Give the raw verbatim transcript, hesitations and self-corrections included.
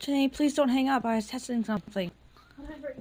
Janae, please don't hang up. I was testing something.